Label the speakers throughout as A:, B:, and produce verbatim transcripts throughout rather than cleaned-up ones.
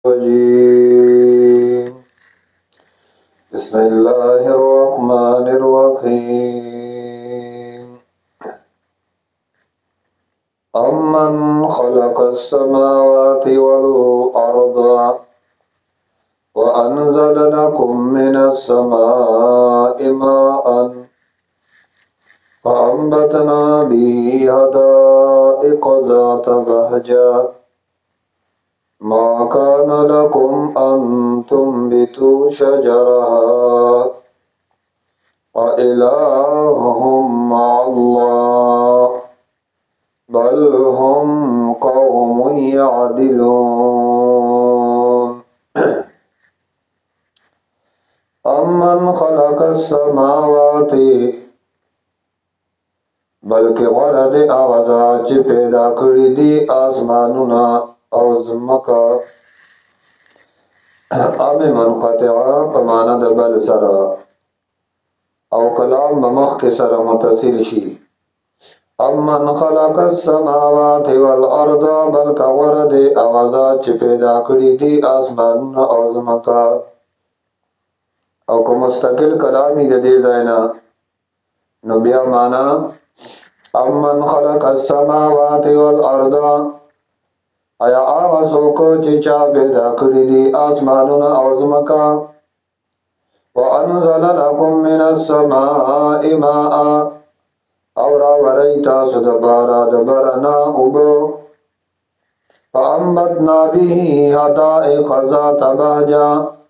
A: الرجيم بسم الله الرحمن الرحيم أمن خلق السماوات والأرض وأنزل لكم من السماء ماء فأنبتنا به حدائق ذات بهجة ما كان لكم أن تنبتوا شجرها وإلههم مع الله بل هم قوم يعدلون أمن خلق السماوات بلکې غوره دی هغه ذات چې پیدا کړي دي آسمانونه او ځمکه. ام منقطعه په معنا د بل سره او کلام به مخکې سره متصل شي. امن خلق السماوات والارض بلکې غوره دی هغه ذات چې پیدا کړي دي آسمانونه او ځمکه. او که مستقل کلامی د دې ځای نه نو بیا معنا امن خلق السماوات والارض ایا هغه څوک چې چا پیدا کړی دي آسمانونه او ځمکه. وانزل لكم من السماء ماء او راوری تاسو د بارا د برنا اوبه. فانبتنا به حدائق ذات بهجة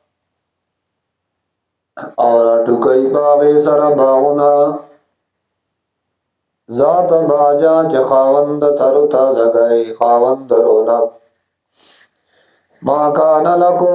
A: او راټوکۍ باغې سره باغونه ذات باجا چې خاوند ترو تازګۍ خاوند رونق. ما کان لکم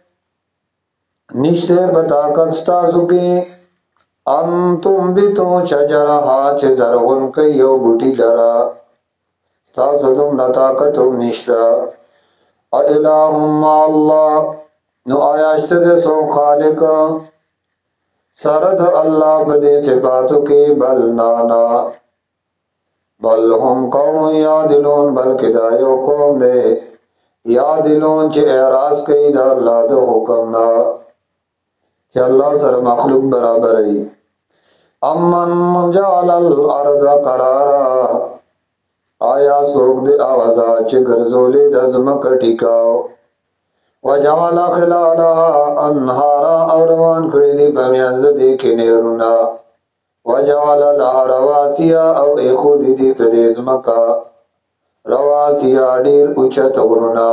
A: نشته بطاقت ستاسو کې انتم بیتو شجرها چې زرغون کوي یو بوټي لرا ستاسو دومره طاقت هم نشته. الہم مع الله نو آیا شته د سو خالق سره د الله په دې صفاتو کې بل نانا بل هم قوم یادلون بلکې دا یو قوم دی یادلون چې اعراض کوي د الله د حکم نه چې الله سره مخلوق برابر وي. امن جعل الارض قرارا آیا څوک دی آواز چې ګرځولې د ځمکه ټیکاو. وجعل خلالها انهارا او روان کړی دی په میانځ دې کې نهرونه. وجعل لها رواسیا او اخود دی په دې ځمکه رواسیا ډیر اوچت غرونه.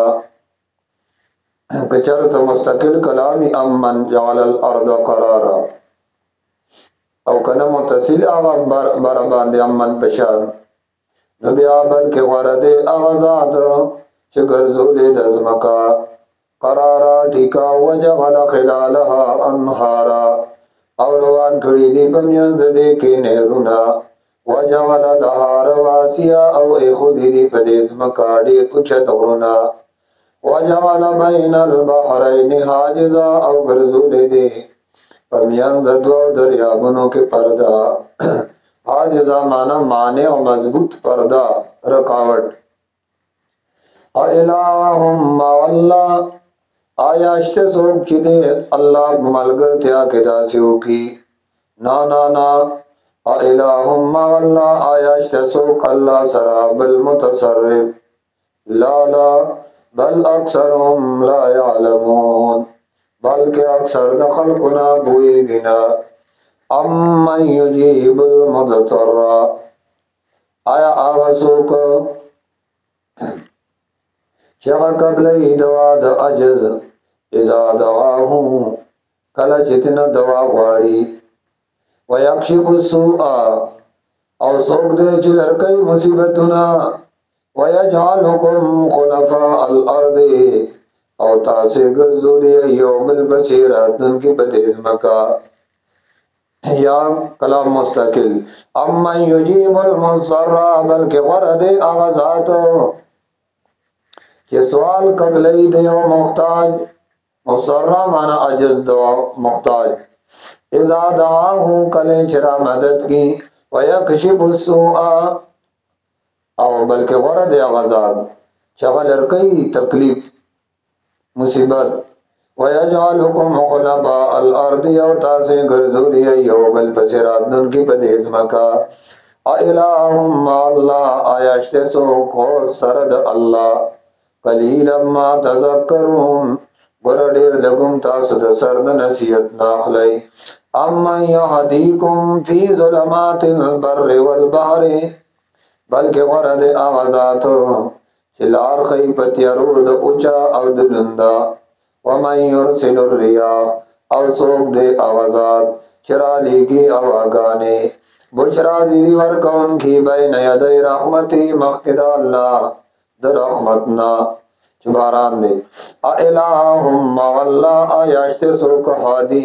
A: که چېرته مستقل کلامی امن جعل الارض قرارا او کنه متصل هغه بر باندې امن پشان نو بیا بلکې غوره دی هغه ذات چې ګرځولې د ځمکه قرارا ټیکا. وجعل خلالها انهارا او روان کړی دی په میانځ دې کې نهرونه. وجعل لها رواسیا او ایښودي دي په دې ځمکه ډېر اوچت غرونه. وجعل بین البحرین حاجزا او ګرځولی دی په میانځ دوو دریابونو کې پرده. حاجزا معنا مانع او مضبوط پرده رکاوټ. الہم مع الله آیا شته څوک چې دی الله ملګرتیا کې داسې وکړي. نا نا نا الہم مع الله آیا شته څوک الله سره بل متصرف. لا لا بل اکثرهم لا يعلمون بلکې اکثر د خلقنا پوهېږي نه. امن یجیب المضطر آیا هغه څوک چې هغه قبلې دوا د عجز اذا دعاه کله چې تنه دوا غواړي. ويكشف السوء او څوک دې چې لرکې مصیبتونه. ويجعلكم خلفاء الارض او تاسو ګرځولې یو بل بصیراتن کې په دې ځمکه. یا کلام مستقل امن یجیب المضطر بلکې غوره دی هغه ذات چې سوال قبلې د یو محتاج. مضطر معنا عجز دوا محتاج. اذا دعاه کله چې را مدد کی. ويكشف السوء او بلکې غوره دی هغه ذات چې هغه لرکې تکلیف मुसीबत वयजअलुकुम खुलफा अल-अर्द और तासे गर्जुरी यो बल फसरातन की पदेज मका अइलाहुम अल्लाह आयश्ते सो खो सरद अल्लाह कलीलम मा तज़क्करून गुरडेर लगुम तासद सरद नसीहत नाखलाई अम्मा यहदीकुम फी ज़ुलमातिल बर्रि वल बहरी बल्कि वरद आवाजातो चिलार खई पतियरूद उचा अवदुलंदा वमन युरसिलुर रियाह और सोख दे आवाजात चिराली की आवागाने बुशरा जीरी वर कौन की बैन यदै रहमती मखदा अल्लाह दर रहमतना चुबारान दे अइलाहुम अल्लाह आयश्ते सुक हादी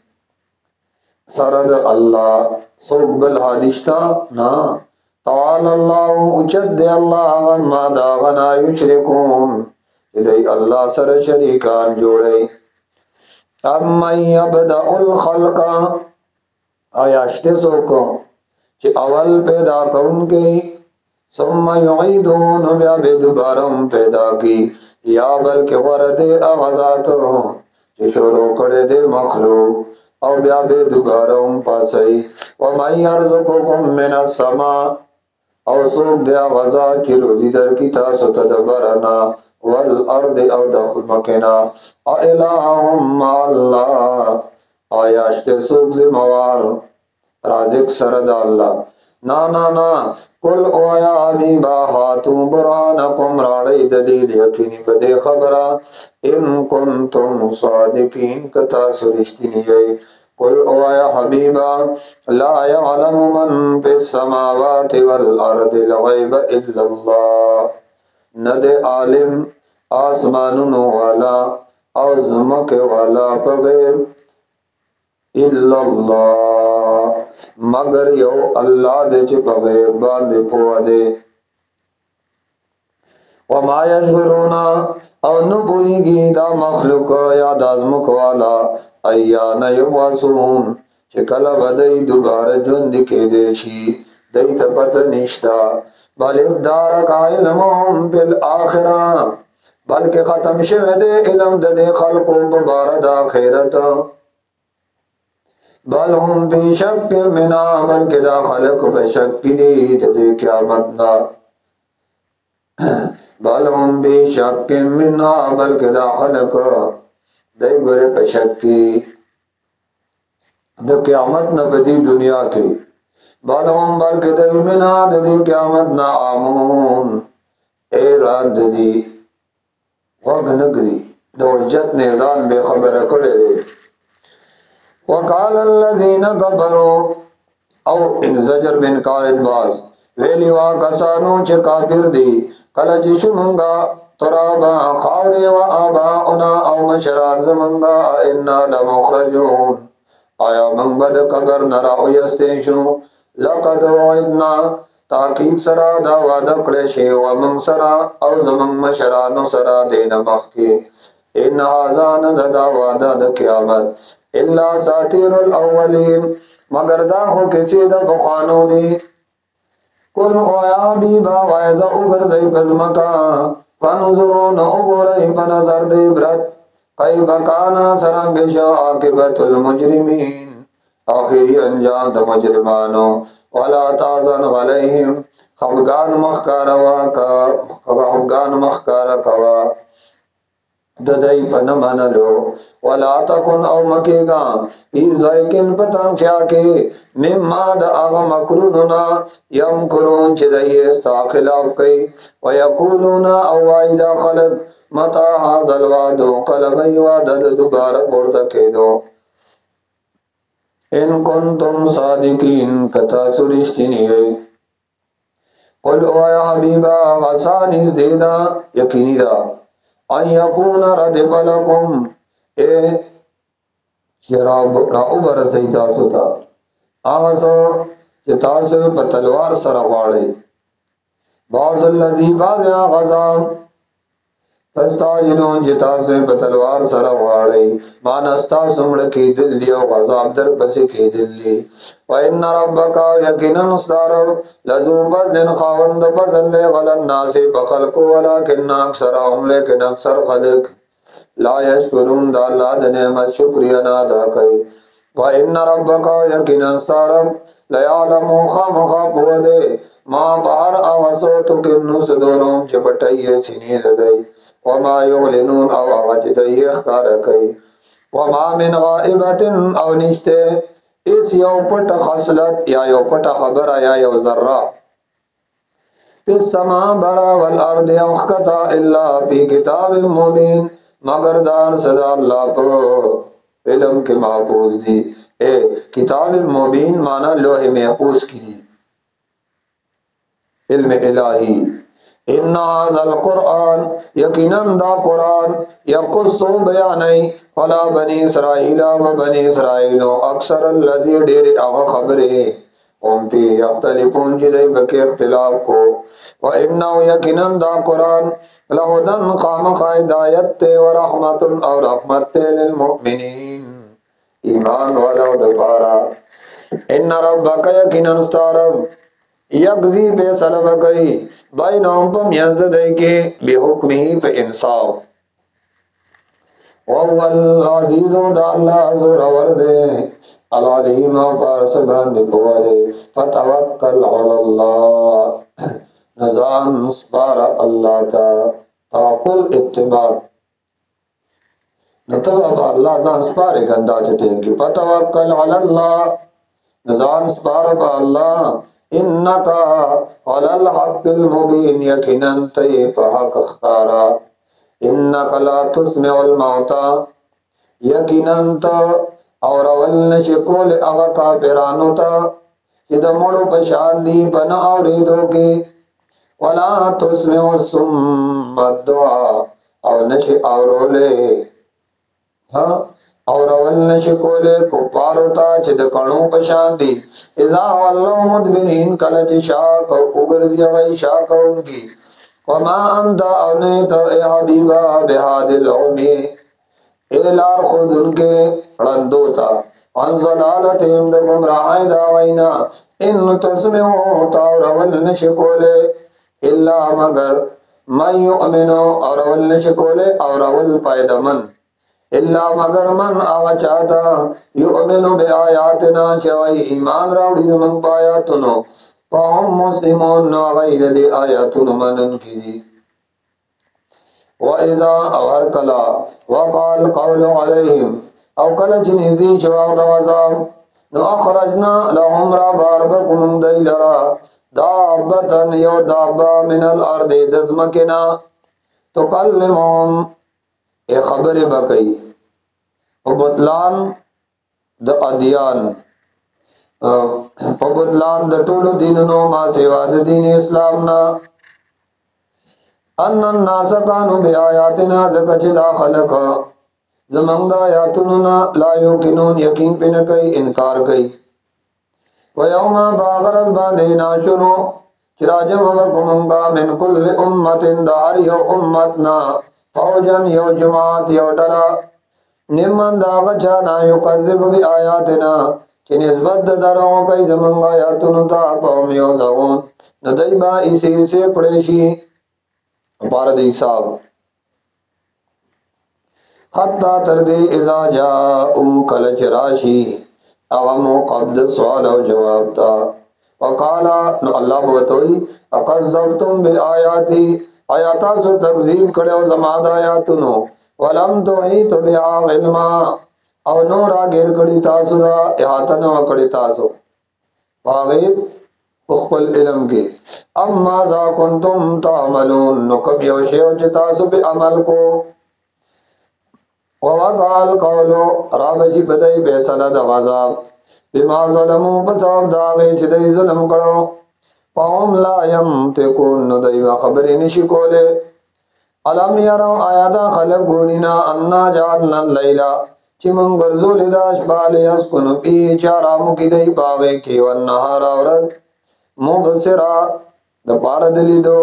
A: सरद अल्लाह सुक बल हादिश्ता ना ताल अल्लाह उचद दे अल्लाह गन्मा दागना युशरिकून इदै अल्लाह सर शरीकान जोड़े अम्मन यबदउल खल्का आयश्ते सुक कि अवल पैदा कौन के सुम्मा युईदून व्या बेदुबारम पैदा की या बल्कि वरदे आवाजातो कि शुरू करे दे मखलूक और व्या बेदुबारम पासई वमन यर्ज़ुकुकुम मिनस समा और सूख दे आवाजा की रोजी दर की तासो तदबरना वल अर्द और दखल मकेना अइलाहुम अल्लाह आयश्ते सूख जिम्मेवार राजिक सरद अल्लाह ना ना ना कुल ओया अबीबा हातू बुरानकुम राड़ी दलील यकीनी बदे खबरा इन कुंतुम सादिकीन कता सुरिश्तिनी है कुल ओया हबीबा ला यअलमु मन फिस समावाति वल अर्दिल गैब इल्लल्लाह नदे आलिम आसमानुन वाला और ज़मक वाला पगैर इल्लल्लाह मगर यो अल्लाह दे च पगैर बांधे पोआ दे वमा यशुरूना और नुबुईगी दा मखलूक या दाजमुक वाला अय्यान युबअसून चिकला बदई दुबारा जुंद के देशी दई तपत निष्ठा बल उद्दार का इल्मुम बिल आखिरा बल्कि खत्म शवदे इल्म दे खल्को मुबारद आखिरत बल हम भी शक मिना बल्कि दा खलक बशक्की दे क़यामत ना बल हम भी शक मिना बल्कि दा खलक दे गुरे बशक्की द क़यामत न बदी दुनिया की बल हम बल्कि दे मिना दे क़यामत ना आमून ए रात दी वगनगरी दोजत निजाम बेखबर करे वकाल अल्लज़ीना कफरू औ इन ज़जर बिन कारद बास वेली वा कसानो च काफिर दी कल जिशुमंगा तुराबा खावरे व आबाउना औ मशरान ज़मंगा इन्ना लमुखरजून आया मंबद कबर नरा यस्तेशु लक़द वइदना ताकीब सरा दा वादा क्लेशे व मंग सरा औ ज़मंग मशरानो सरा देन मखके इन हाज़ान दा वादा द क़यामत इल्ला सातिरुल अव्वलीन मगर दा हो किसी दा बुखानो दी कुल ओया बीबा वायजा उगर जई बजमका फनुजुरून उगरई बनजर दे ब्रत कई बकाना सरंगशा आकिबतुल मुजरिमीन आखिरी अंजाम द मुजरिमानो वला ताज़न अलैहिम खफगान मखकार वाका खफगान मखकार कवा ददई पन मनलो वला तकुन औ मकेगा ई ज़ायकिन पतंग फ्याके मिम्मा द आगा मकरूनुना यमकुरून चिदई इस्ताखिलाफ कई वयकूलूना औ वाइदा खलक मता हाज़ल वादो कलबई वादद दुबारा पुरद के दो इन कुंतुम सादिकीन कथा सुरिश्तिनी है कुल ओया हबीबा गसानिस देदा यकीनी दा अन यकून रदिफ लकुम ए शराब राउबर सईदा सुता आगसो चितासो पतलवार सरवाड़े बाज़ुल लज़ी बाज़ा गज़ा तस्ताजिनों जितासे पतलवार सरवाड़े मानस्ता सुमड़ की दिल्ली और गज़ाब दर बसे की दिल्ली व इन्ना रब्बका यकीनन उसदार लज़ू बज़न खावंद बज़ल गलन नासे बखलको वलाकिन अक्सरहुम लेकिन अक्सर खलक لا یشکرون دا اللہ دا نعمت شکریہ نادا کئی وَإِنَّ رَبَّكَ یقینا ستارب لیعلمو خامخا پودے ما بہر آغسوتو کنو صدورم چپٹائی سینی ددائی وما یغلنون او آغچ دائی اخکار کئی وما من غائبت او نشتے اس یو پٹ خصلت یا یو پٹ خبر یا یو ذرہ فی السماء برا والارض اخکتا الا فی کتاب مبین مگر دار صدا اللہ کو علم کے محفوظ دی اے کتاب مبین مانا لوح محفوظ کی دی علم الہی ان هذا القرآن یقینا دا قرآن یقصو بیانی ولا بنی اسرائیل و بنی اسرائیل اکثر اللذی دیر اغا خبرے ام پی یختلفون جدائی بکی اختلاف کو و انہو یقینا دا قرآن لہدن خام خائدایت تے و رحمت اور رحمت تے للمؤمنین ایمان والا دفارا ان ربک یقینا ستارب یقضی پہ سلب گئی بینہم پم یزدائی کے بے حکمی پہ انصاف وَهُوَ الْعَزِيزُ دا اللہ زور وردے العلیم پارس باندے پوارے فتوکل علی اللہ نظام نسپار اللہ تا تاقل اتباع نتبع اللہ زان سپارے گندہ چتیں گی فتوکل علی اللہ نظام سپار با اللہ انکا علی الحق المبین یقیناً تیف حق اختارا انکا لا تسمع الموتا یقیناً تا اور اول شکول اغا کافرانو تا چید مڑو پشان دی پنا اوریدو کی ولا تسمع السم الدعا او نش اورولے اور اول نشکولے کپارو تا چید کنو پشان دی اذا واللو مدبرین کلچ شاک اگرزی وی شاک انکی وما انتا اونیتا اے حبیبا بہاد العمی اے لار خود ان کے رندوتا وان ضلالتیم دا گمراہی داوینا ان تسمعو تا اور اول نشکولے اللہ مگر من یؤمنو اور اول نشکولے اور اول پائدہ من اللہ مگر من آغا چاہتا یؤمنو بے آیاتنا چوائی ایمان راوڑی زمن پایاتنو فہم مسلمون نو غیر دی آیاتنو منن کی دی وَإِذَا أَوَرْكَلَا وَقَالْ قَوْلُ عَلَيْهِمْ او کل چنیز دی چواق دوازام نو اخرجنا لهم را باربکم دیلرا دابتن یو دابا من الارد دزمکنا تکلمهم اے خبر بکی پبتلان د ادیان پبتلان د ټولو دینونو ما سوا د دین اسلامنا ان الناس کانو بی آیاتنا زکچ دا خلق زمانگ دا آیاتننا لا یوکنون یقین پی نکئی انکار کئی ویوما باغرت باندینا شنو چراجم وکمنگا من کل امت دار یو امتنا فوجن یو جماعت you draw Noman the غچانا یقذب be آیاتنا چی نسبت دروں کئی زمانگ آیاتنو تا قوم یو زغون ندائی با اسی سے پڑیشی پارد حساب حتی تردی اذا جاؤ کلچ راشی اغمو قبض سوال و جواب تا وقالا نو اللہ بوتوئی اقذبتم بی آیاتی آیاتا سو تقذیب کڑے و زماد آیاتنو ولم توحیتو بی علما او نورا گیر کڑی تاسو دا احاتنو کڑی تاسو فاغید اخبل علم کی اما ذا کنتم تعملون نکب یوشیو چتاسو پی عمل کو ووقال قولو رابشی بدئی بیسل دا غذاب بما ظلمو بساب داغی چدئی ظلم کرو فهم لا يمتقون ندئی و خبری نشکولے علم یرو آیادا خلق گونینا انا جعلنا اللیلہ چی من گرزو لداش بالی اسکنو پی چارامو کی دئی باغی کی والنہارا ورد مبصرا دا پارد لیدو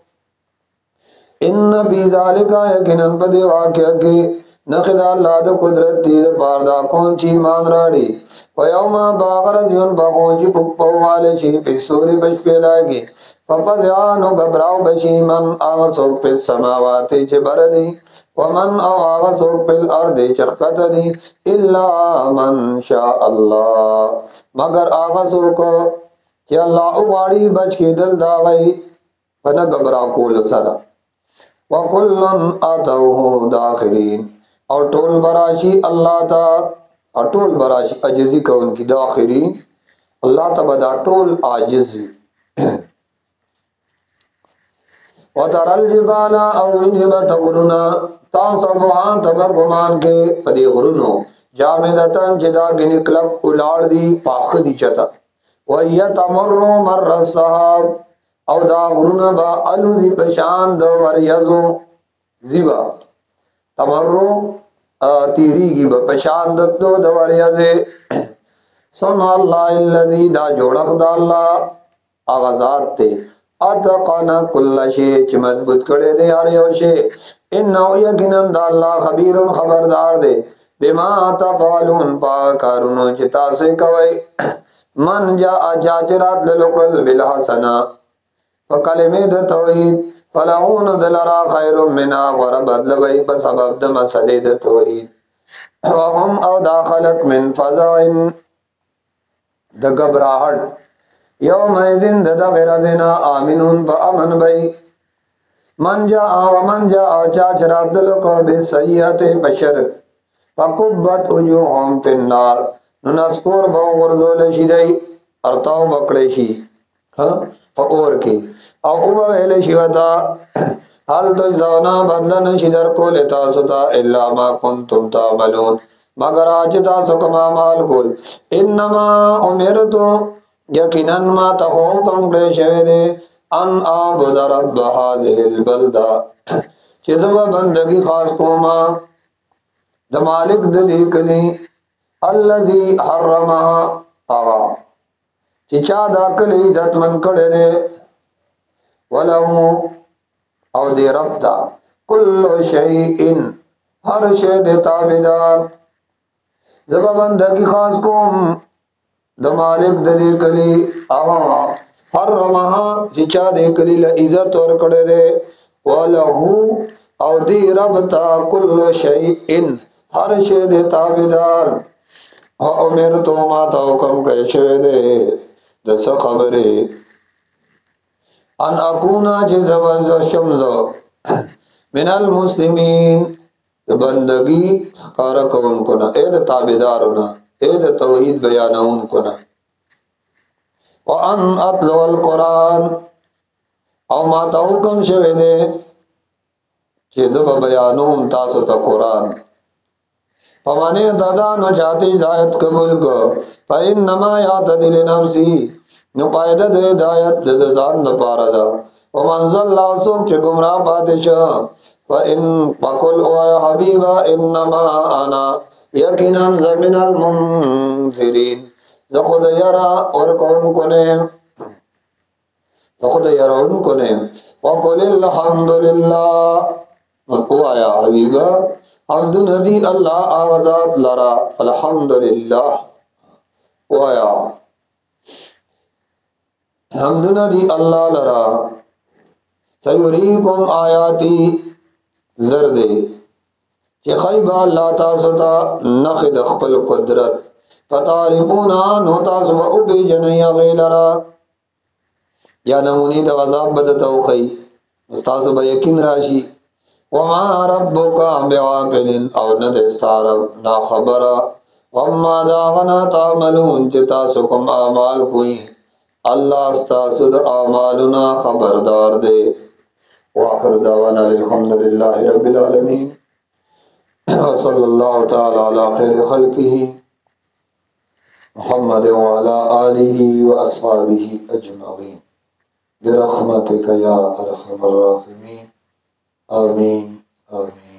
A: ان بی ذالکا یکنن پدی واقع کی نخدا اللہ دا قدرت دی دا پاردا کون چی مان راڑی ویوما باغرد یون باغون چی پکپو والے چی پی سوری بچ پیلائے گی ففزیانو گبراو بشی من آغا سوک پی سماواتی چی بردی ومن او آغا سوک پل ارد چخکت دی الا من شاء اللہ مگر آغا سوک چی اللہ اغاڑی بچ کی دل داغی فنگبرا کول سرا وکلن آتوه داخرین اور ټول براشی اللہ تا اور ټول براشی عجزی کون کی داخرین اللہ تا بدا ټول عاجز وی وتر الجبال او وینبت غرنا تاسبوان تبرگمان کے پدی غرنو جامدتن جدا گنکلک اولار دی پاخ دی چتا ویتمرو مر الصحاب او دا غرنا با علو دی پشان دو وریزو زیبا تمرو تیری گی با پشان دو دو وریزے سن اللہ اللذی دا جوڑک دا اللہ آغازات تے اتقنا کل شی چ مضبوط کړي دي یار یو شی انه یقینا د الله خبير خبردار دی بما تفعلون پا کارونو چې تاسو کوي من جاء جاجرات للقل بالحسنا فکلمه د توحید فلعون دلرا خیر منا وربد لوي په سبب د مسلې د توحید وهم او داخلت من فزع د غبراهټ یوم ایذن ددا غرازنا آمنون با امن بی من جاء ومن جاء چاچ رابدلو کو بی سیئت بشر فقبت وجوہم فی النار ننسکور با غرزول شدی ارتاو بکڑی شی فاور کی او اوبا ویل شیوتا حال تو زونا بدلن شدر کو لیتا ستا الا ما کنتم تعملون مگر آج تاسو کما مال کول انما امرتو یقیناً ما تخوم کم کڑے شوے دے ان آبد رب حاضر البلدہ چیزو بندگی خاص کوما دمالک دلی کلی اللذی حرمها آغا چچا دا کلی عزت من کڑے دے ولہو او دے رب دا کل شیئن ہر شے دے تابدار زبا بندگی خاص کوم د مالک د دې کلی او حرمها چې چا دې کلی له عزت ور کړې ده ولهو او دې رب تا کل شیء هر شی دې تابعدار او امر تو ما تا حکم کړی شوی دی د څه خبرې ان اكونا چې زبر شمزو من المسلمین بندگی کار کوم کو نه اې د تابعدارونه اے دا توحید بیانون کنا وان اتلو القرآن او ما تا حکم شوی دے چی زب بیانون تاسو تا قرآن فمانے دادا نو چاہتی ہدایت قبول کو فا انما یاد دل نفسی نو پایدہ دے ہدایت دے زان دپارا دا ومنزل اللہ سوک چی گمراہ پاتشا فا ان پکل او حبیبا انما آنا یقینا زمین المنذرین زخود یرا اور کون کنے زخود یرا ان کنے وقل الحمدللہ مکو آیا حبیبا حمد ندی اللہ آوازات لرا الحمدللہ وایا حمد ندی اللہ لرا سیوریکم آیاتی زردے چی خیبا اللہ تاسو تا نخد خپل قدرت فتعرفونا نو تاسو با او بی جنیا غیلرا یا نمونی دا غذاب بدتاو خی استاسو با یقین راشی وما ربکا بعاقلن او ندستارب نا خبرا وما داغنا تعملون چی تاسو کم آمال کوئی اللہ استاسو دا آمالنا خبردار دے واخر دعوانا الحمدللہ رب العالمین صلی اللہ تعالی علی خیر خلقہ محمد وعلى آلہ واصحابہ اجمعین برحمتک یا ارحم الراحمین آمین آمین